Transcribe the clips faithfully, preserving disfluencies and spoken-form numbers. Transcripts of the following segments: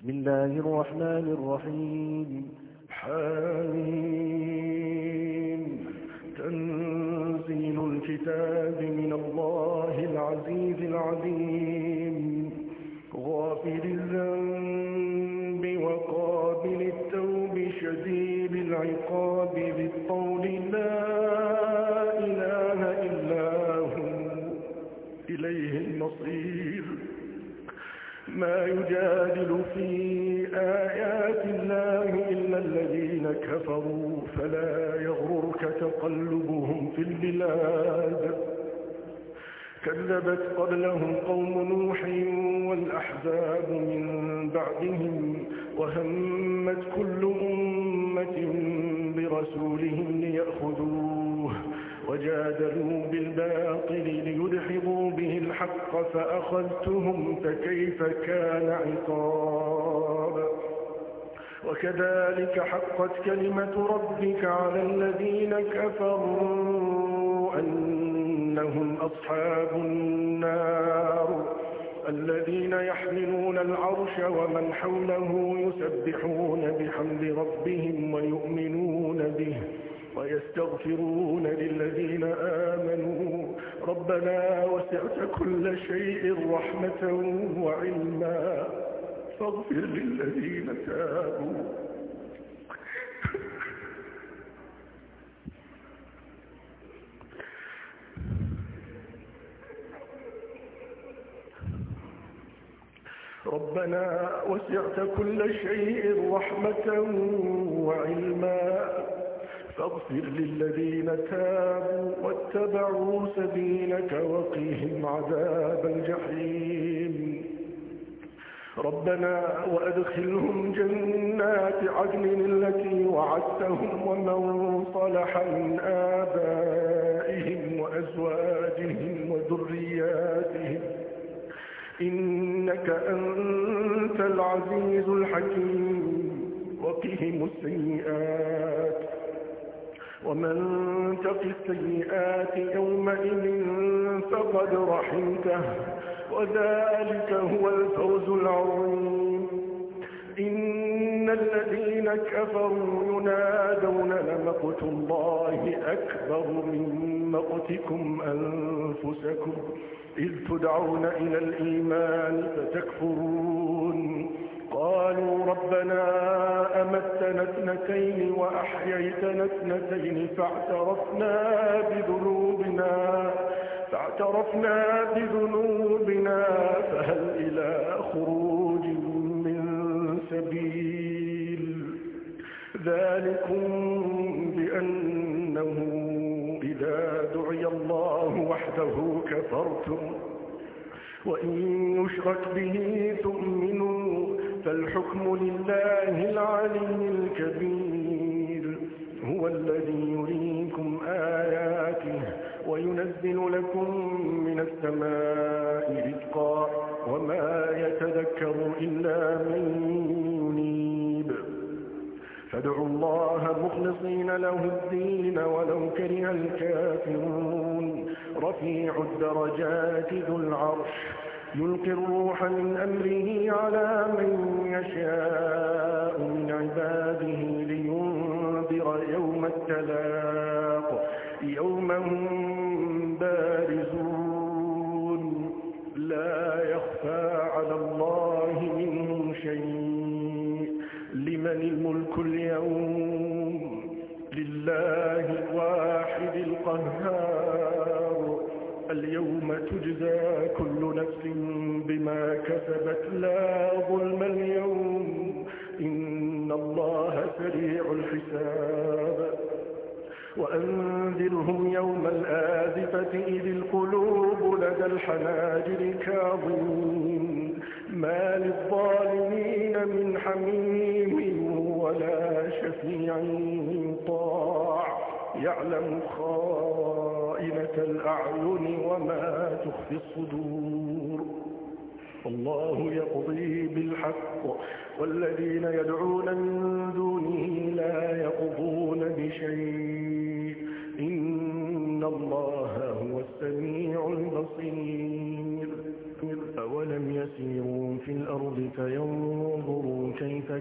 بسم الله الرحمن الرحيم. حميم. تنزيل الكتاب من الله العزيز العليم. غافر الذنب وقابل التوب شديد العقاب ذي الطول لا إله إلا هو إليه المصير. ما يجادل في آيات الله إلا الذين كفروا فلا يغررك تقلبهم في البلاد. كذبت قبلهم قوم نوح والأحزاب من بعدهم وهمت كل أمة برسولهم ليأخذوه وجادلوا بالباطل ليدحضوا به الحق فأخذتهم فكيف كان عقاب. وكذلك حقت كلمة ربك على الذين كفروا أنهم أصحاب النار الذين يحملون العرش ومن حوله يسبحون بحمد ربهم ويؤمنون به ويستغفرون للذين آمنوا ربنا وسعت كل شيء رحمة وعلما فاغفر للذين تابوا ربنا وسعت كل شيء رحمة وعلما فاغفر للذين تابوا واتبعوا سبيلك وقهم عذاب الجحيم. ربنا وأدخلهم جنات عدن التي وعدتهم ومن صلح من آبائهم وأزواجهم وذرياتهم إنك أنت العزيز الحكيم. وقهم السيئات ومن تق السيئات يومئذ فقد رحمته وذلك هو الفوز العظيم. إن الذين كفروا ينادون لمقت الله أكبر من مقتكم أنفسكم إذ تدعون إلى الإيمان فتكفرون. قالوا ربنا أمتنا اثنتين وأحييتنا اثنتين فاعترفنا بذنوبنا فاعترفنا بذنوبنا فهل إلى خروج من سبيل. ذلكم بأنه إذا دعي الله وحده كفرتم وإن يشرك به تؤمنوا فالحكم لله العلي الكبير. هو الذي يريكم آياته وينزل لكم من السماء رزقا وما يتذكر إلا من ينيب. فادعوا الله مخلصين له الدين ولو كره الكافرون. رفيع الدرجات ذو العرش يلقي الروح من أمره على من يشاء من عباده لينذر يوم التلاق يوم هم بارزون لا يخفى على الله منهم شيء. لمن الملك اليوم لله الواحد القهار. اليوم تجزى كل نفس بما كسبت لا ظلم اليوم إن الله سريع الحساب. وأنذرهم يوم الآزفة إذ القلوب لدى الحناجر كاظمين ما للظالمين من حميم ولا شفيع يطاع يعلم خائنة الأعين وما تخفي الصدور. الله يقضي بالحق والذين يدعون من دونه لا يقضون بشيء إن الله هو السميع البصير. أولم يسيروا في الأرض فينظروا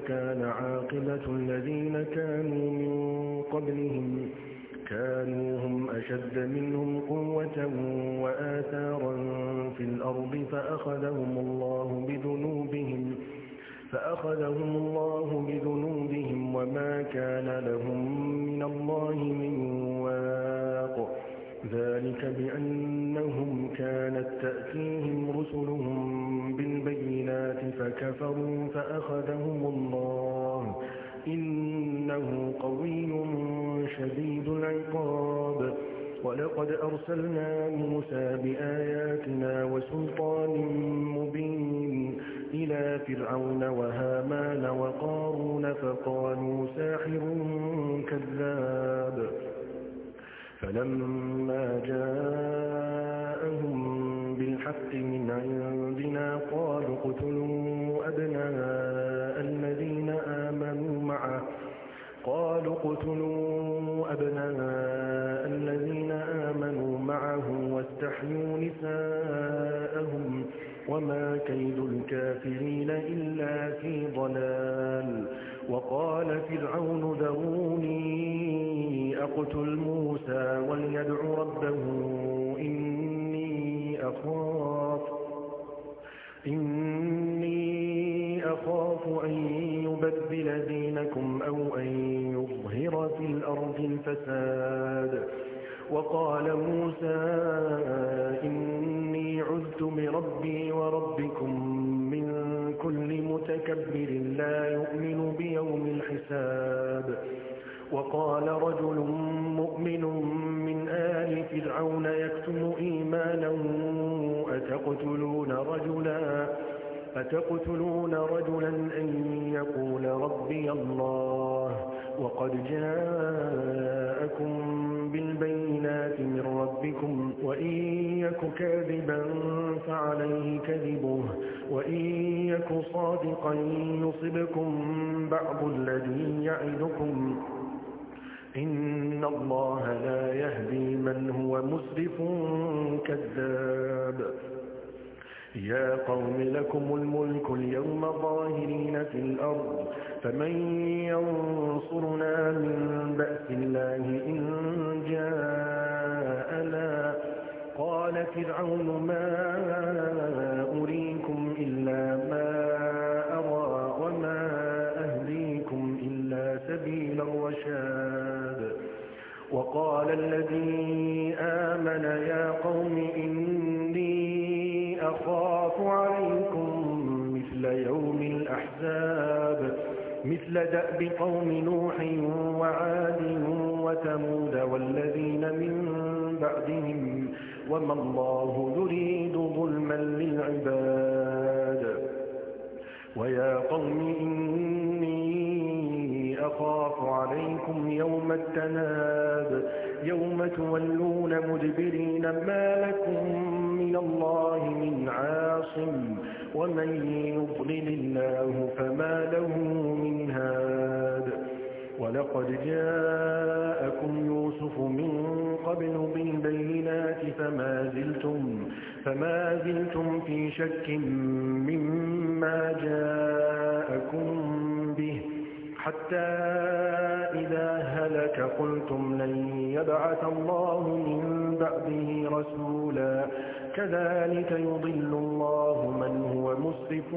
كان عاقبة الذين كانوا من قبلهم كانوا هم أشد منهم قوة وآثارا في الأرض فأخذهم الله بذنوبهم فأخذهم الله بذنوبهم وما كان لهم من الله من واق ذلك بأنهم كانت تأتيهم رسلهم بالبينات فكفروا فأخذهم الله إنه قوي شديد العقاب ولقد أرسلنا موسى بآياتنا وسلطان مبين إلى فرعون وهامان وقارون فقالوا ساحر كذاب فلما جاءهم بالحق من عندنا قالوا اقتلوا أبناء الذين آمنوا معه قالوا اقتلوا أبناء الذين آمنوا معه واستحيوا نساءهم وما كيد الكافرين إلا في ضلال وقال فرعون ذروني أقتل موسى وليدع ربه إني أخاف إني أخاف أن يبدل دينكم أو أن يظهر في الأرض الفساد وقال موسى إني عذت بربي وربكم من كل متكبر لا يؤمن بيوم الحساب وقال رجل مؤمن من آل فرعون يكتم إيمانه أتقتلون رجلا أتقتلون رجلا أن يقول ربي الله وقد جاءكم بالبينات من ربكم وإن يك كاذبا فعليه كذبه وإن يك صادقا يصبكم بعض الذي يعدكم إن الله لا يهدي من هو مسرف كذاب يا قوم لكم الملك اليوم ظاهرين في الأرض فمن ينصرنا من بأس الله إن جاءنا قال فرعون ما أريكم إلا ما أرى وما أهديكم إلا سبيل الرشاد وقال الذي آمن يا قوم إني أخاف عليكم مثل يوم الأحزاب مثل دأب قوم نوح وعاد وثمود والذين من بعدهم وما الله يريد ظلما للعباد ويا قوم إني أخاف عليكم يوم التناد يوم تولون مدبرين ما لكم من الله من عاصم ومن يضلل الله فما له من هاد ولقد جاءكم يوسف من قبل بالبينات فما زلتم, فما زلتم في شك مما جاءكم به حتى إذا هلك قلتم لن يبعث الله من بعده رسولا كذلك يضل الله من هو مسرف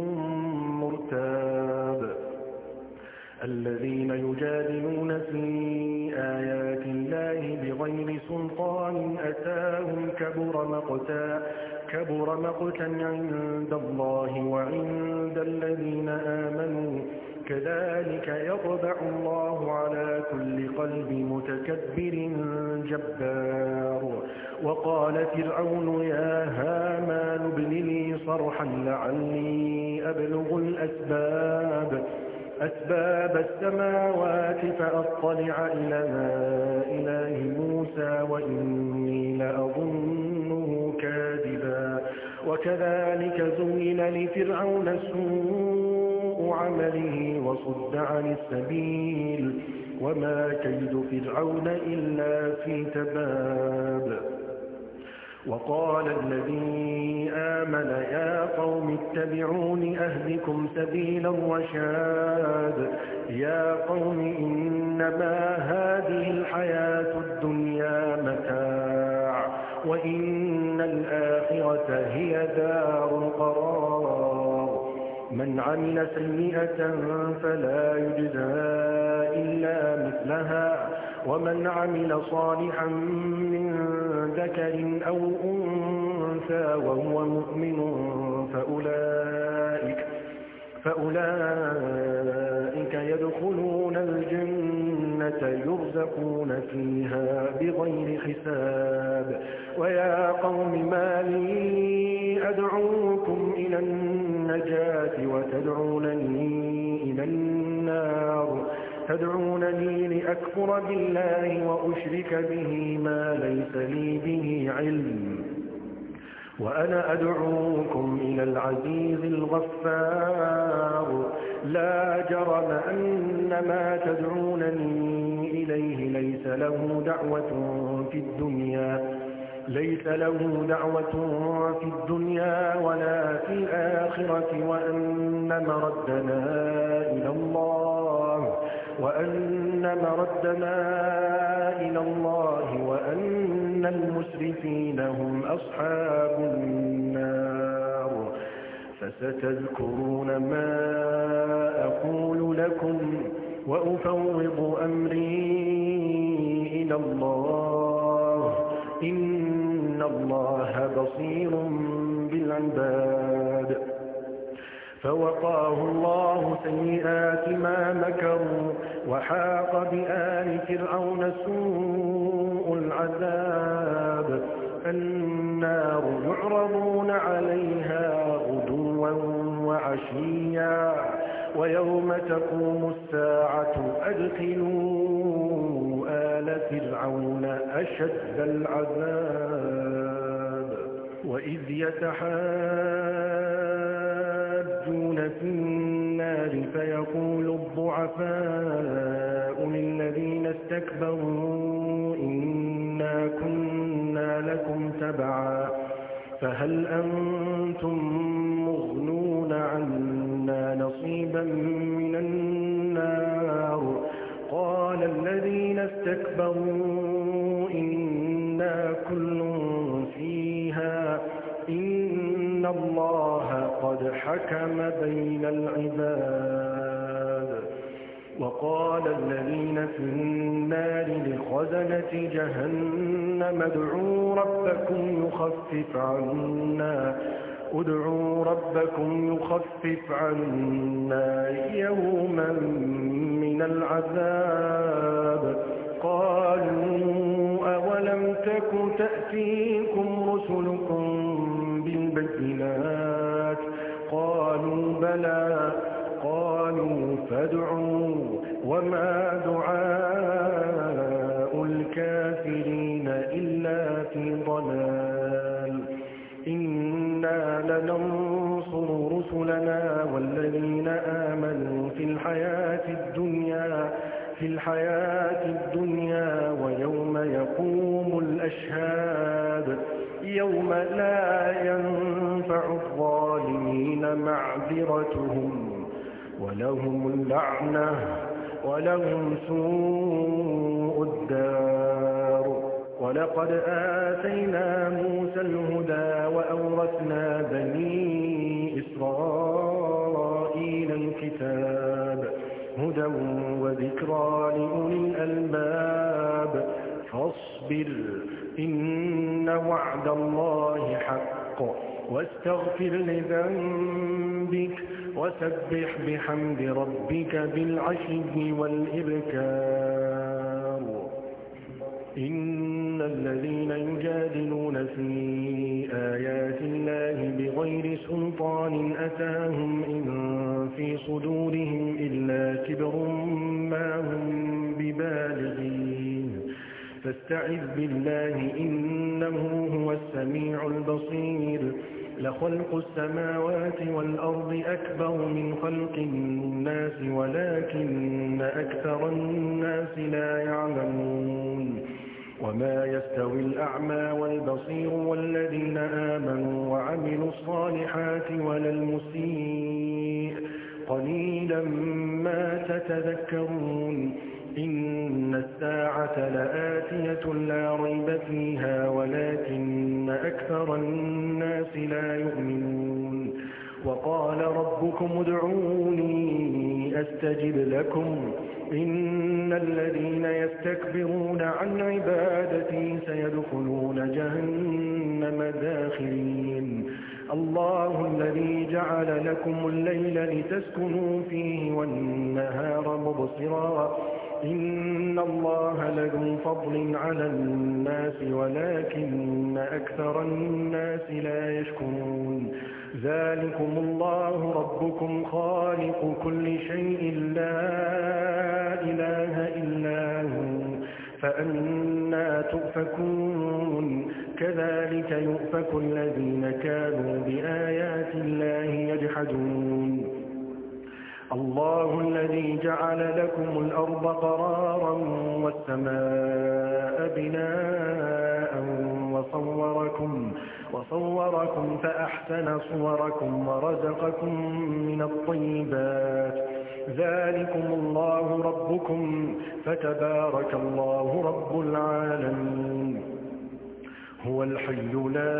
مرتاب الذين يجادلون في آيات الله بغير سلطان أتاهم كبر مقتا كبر مقتا عند الله وعند الذين آمنوا كذلك يطبع الله على كل قلب متكبر جبار وقال فرعون يا هامان ابن لي صرحا لعلي أبلغ الأسباب أسباب السماوات فأطلع إلى إله موسى وإني لأظنه كاذبا وكذلك زين لفرعون سوء عمله وصد عن السبيل وما كيد فرعون إلا في تباب وقال الذي آمن يا قوم اتبعون أهدكم سبيل الرشاد يا قوم إنما هذه الحياة الدنيا متاع وإن الآخرة هي دار القرار من عمل سيئة فلا يجزى إلا مثلها ومن عمل صالحا من ذكر أو أنثى وهو مؤمن فأولئك, فأولئك يدخلون الجنة يرزقون فيها بغير حساب ويا قوم ما لي أدعوكم إلى النجاة وتدعونني إلى النار تدعونني لأكفر بالله وأشرك به ما ليس لي به علم وأنا أدعوكم إلى العزيز الغفار لا جرم أن ما تدعونني إليه ليس له دعوة في الدنيا ليس له دعوة في الدنيا ولا في الآخرة وأن مردنا إلى الله وأن مردنا إلى الله وأن المسرفين هم أصحاب النار فستذكرون ما أقول لكم وأفوض أمري إلى الله إن الله بصير بالعباد فوقاه الله سيئات ما مكروا وحاق بآل فرعون سوء العذاب النار يعرضون عليها غدوا وعشيا ويوم تقوم الساعة أدخلوا آل فرعون أشد العذاب وإذ يتحاجون في النار فيقول الضعفاء للذين استكبروا إنا كنا لكم تبعا فهل أنتم مغنون عنا نصيبا من النار قال الذين استكبروا إنا كل فيها إن الله قد حكم بين العباد وقال الذين في النار لخزنة جهنم ادعوا ربكم يخفف عنا ادعوا ربكم يخفف عنا يوما من العذاب قالوا أولم تك تأتيكم رسلكم بالبينات قالوا بلى قالوا فادعوا وما دعاء الكافرين إلا في ضلال إنا لننصر رسلنا والذين آمنوا في الحياة الدنيا في الحياة الدنيا ويوم يقوم الأشهاد يوم لا ينفع الظالمين معذرتهم ولهم اللعنة ولهم سوء الدار ولقد آتينا موسى الهدى وأورثنا بني إسرائيل الكتاب هدى وذكرى لأولي الألباب فاصبر إن وعد الله حق واستغفر لذنبك وسبح بحمد ربك بالعشي والإبكار إن الذين يجادلون في آيات الله بغير سلطان أتاهم إن في صدورهم إلا كبر ما هم ببالغين فاستعذ بالله إنه هو السميع البصير لخلق السماوات والأرض أكبر من خلق الناس ولكن أكثر الناس لا يعلمون وما يستوي الأعمى والبصير والذين آمنوا وعملوا الصالحات ولا المسيء قليلا ما تتذكرون إن الساعة لآتية لا ريب فيها ولكن أكثر الناس لا يؤمنون وقال ربكم ادعوني أستجب لكم إن الذين يستكبرون عن عبادتي سيدخلون جهنم داخرين الله الذي جعل لكم الليل لتسكنوا فيه والنهار مبصرا إن الله لذو فضل على الناس ولكن أكثر الناس لا يشكرون ذلكم الله ربكم خالق كل شيء لا إله إلا هو فأنا تؤفكون كذلك يؤفك الذين كانوا بآيات الله يجحدون الله الذي جعل لكم الأرض قرارا والسماء بناء وصوركم, وصوركم فأحسن صوركم ورزقكم من الطيبات ذلكم الله ربكم فتبارك الله رب العالمين هو الحي لا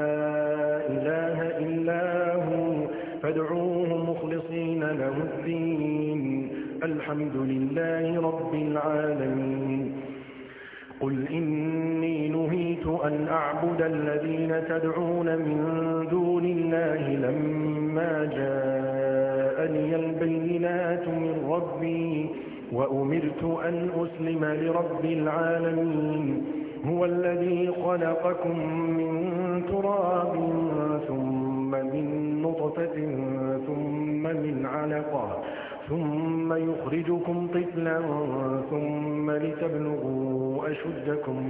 إله إلا هو فادعوه مخلصين له الدين الحمد لله رب العالمين قل إني نهيت أن أعبد الذين تدعون من دون الله لما جاءني البينات من ربي وأمرت أن أسلم لرب العالمين هو الذي خلقكم من تراب ثم من نطفة ثم من علقة ثم يخرجكم طفلا ثم لتبلغوا أشدكم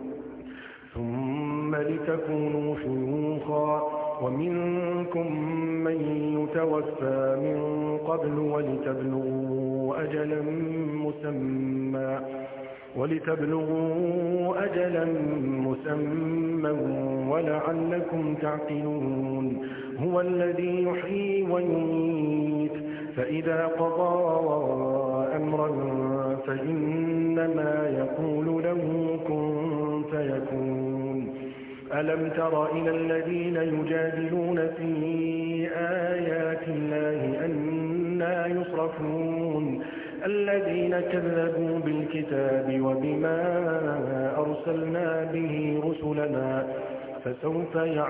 ثم لتكونوا شيوخا ومنكم من يتوفى من قبل ولتبلغوا أجلا مسمى ولتبلغوا أجلا مسمى ولعلكم تعقلون هو الذي يحيي ويميت فإذا قضى أمرا فإنما يقول له كن فيكون ألم تر إلى الذين يجادلون في آيات الله أنى يصرفون الذين كذبوا بالكتاب وبما أرسلنا به رسلنا فسوف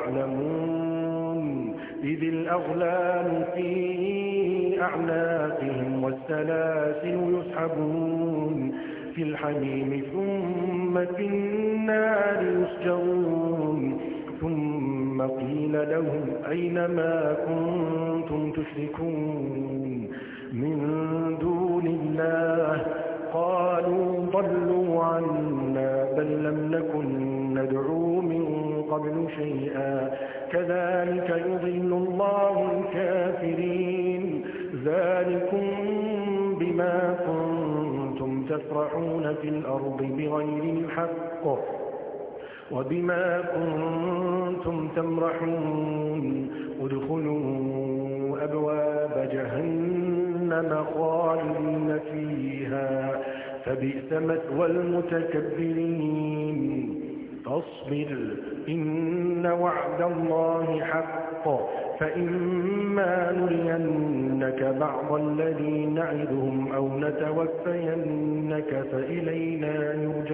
يعلمون إذ الأغلال في أعناقهم والسلاسل يسحبون في الحميم ثم في النار يسجرون ثم قيل لهم أين ما كنتم تشركون من دون الله قالوا ضلوا عنا بل لم نكن ندعو من قبل شيئا كذلك يضل الله الكافرين ذلكم بما كنتم تفرحون في الأرض بغير الحق وبما كنتم تمرحون ادخلوا أبواب جهنم خالدين فيها فبئس مثوى المتكبرين فاصبر إن وعد الله حق فإما نرينك بعض الذي نعدهم أو نتوفينك فإلينا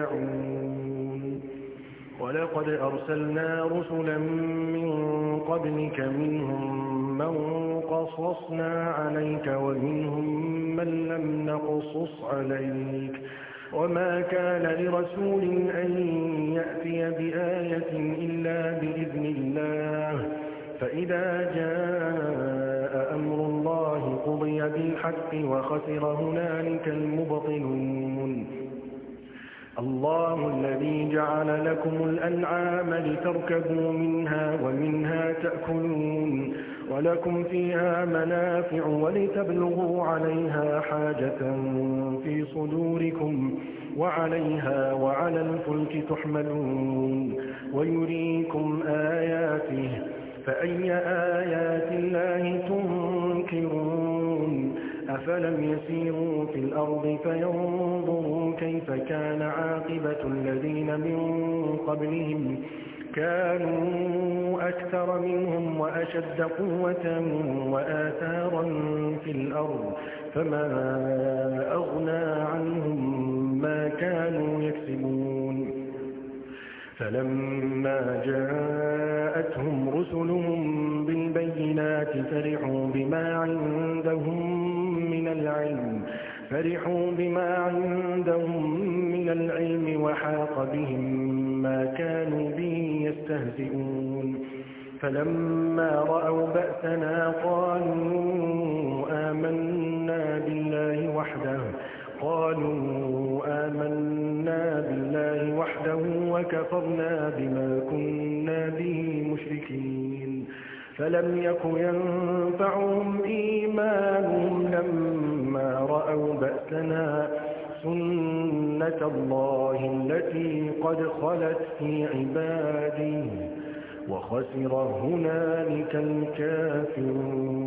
يرجعون ولقد أرسلنا رسلا من قبلك منهم من قصصنا عليك ومنهم من لم نقصص عليك وما كان لرسول أن يأتي بآية إلا بإذن الله فإذا جاء أمر الله قضي بالحق وخسر هنالك المبطلون الله الذي جعل لكم الأنعام لتركبوا منها ومنها تأكلون ولكم فيها منافع ولتبلغوا عليها حاجة في صدوركم وعليها وعلى الفلك تحملون ويريكم آياته فأي آيات الله تنكرون أفلم يسيروا في الأرض فينظروا كيف كان عاقبة الذين من قبلهم كانوا أكثر منهم وأشد قوة وآثارا في الأرض فما أغنى عنهم ما كانوا يكسبون فلما جاءتهم رسلهم بالبينات فرحوا بما عندهم من العلم فرحوا بما عندهم من العلم وحاق بهم ما كانوا به يستهزئون فلما رأوا بأسنا قالوا آمنا بالله وحده قالوا آمنا بالله وحده وكفرنا بما كنا به مشركين فلم يك ينفعهم إيمانهم لما رأوا بأسنا سنة الله التي قد خلت في عباده وخسر هنالك الكافرون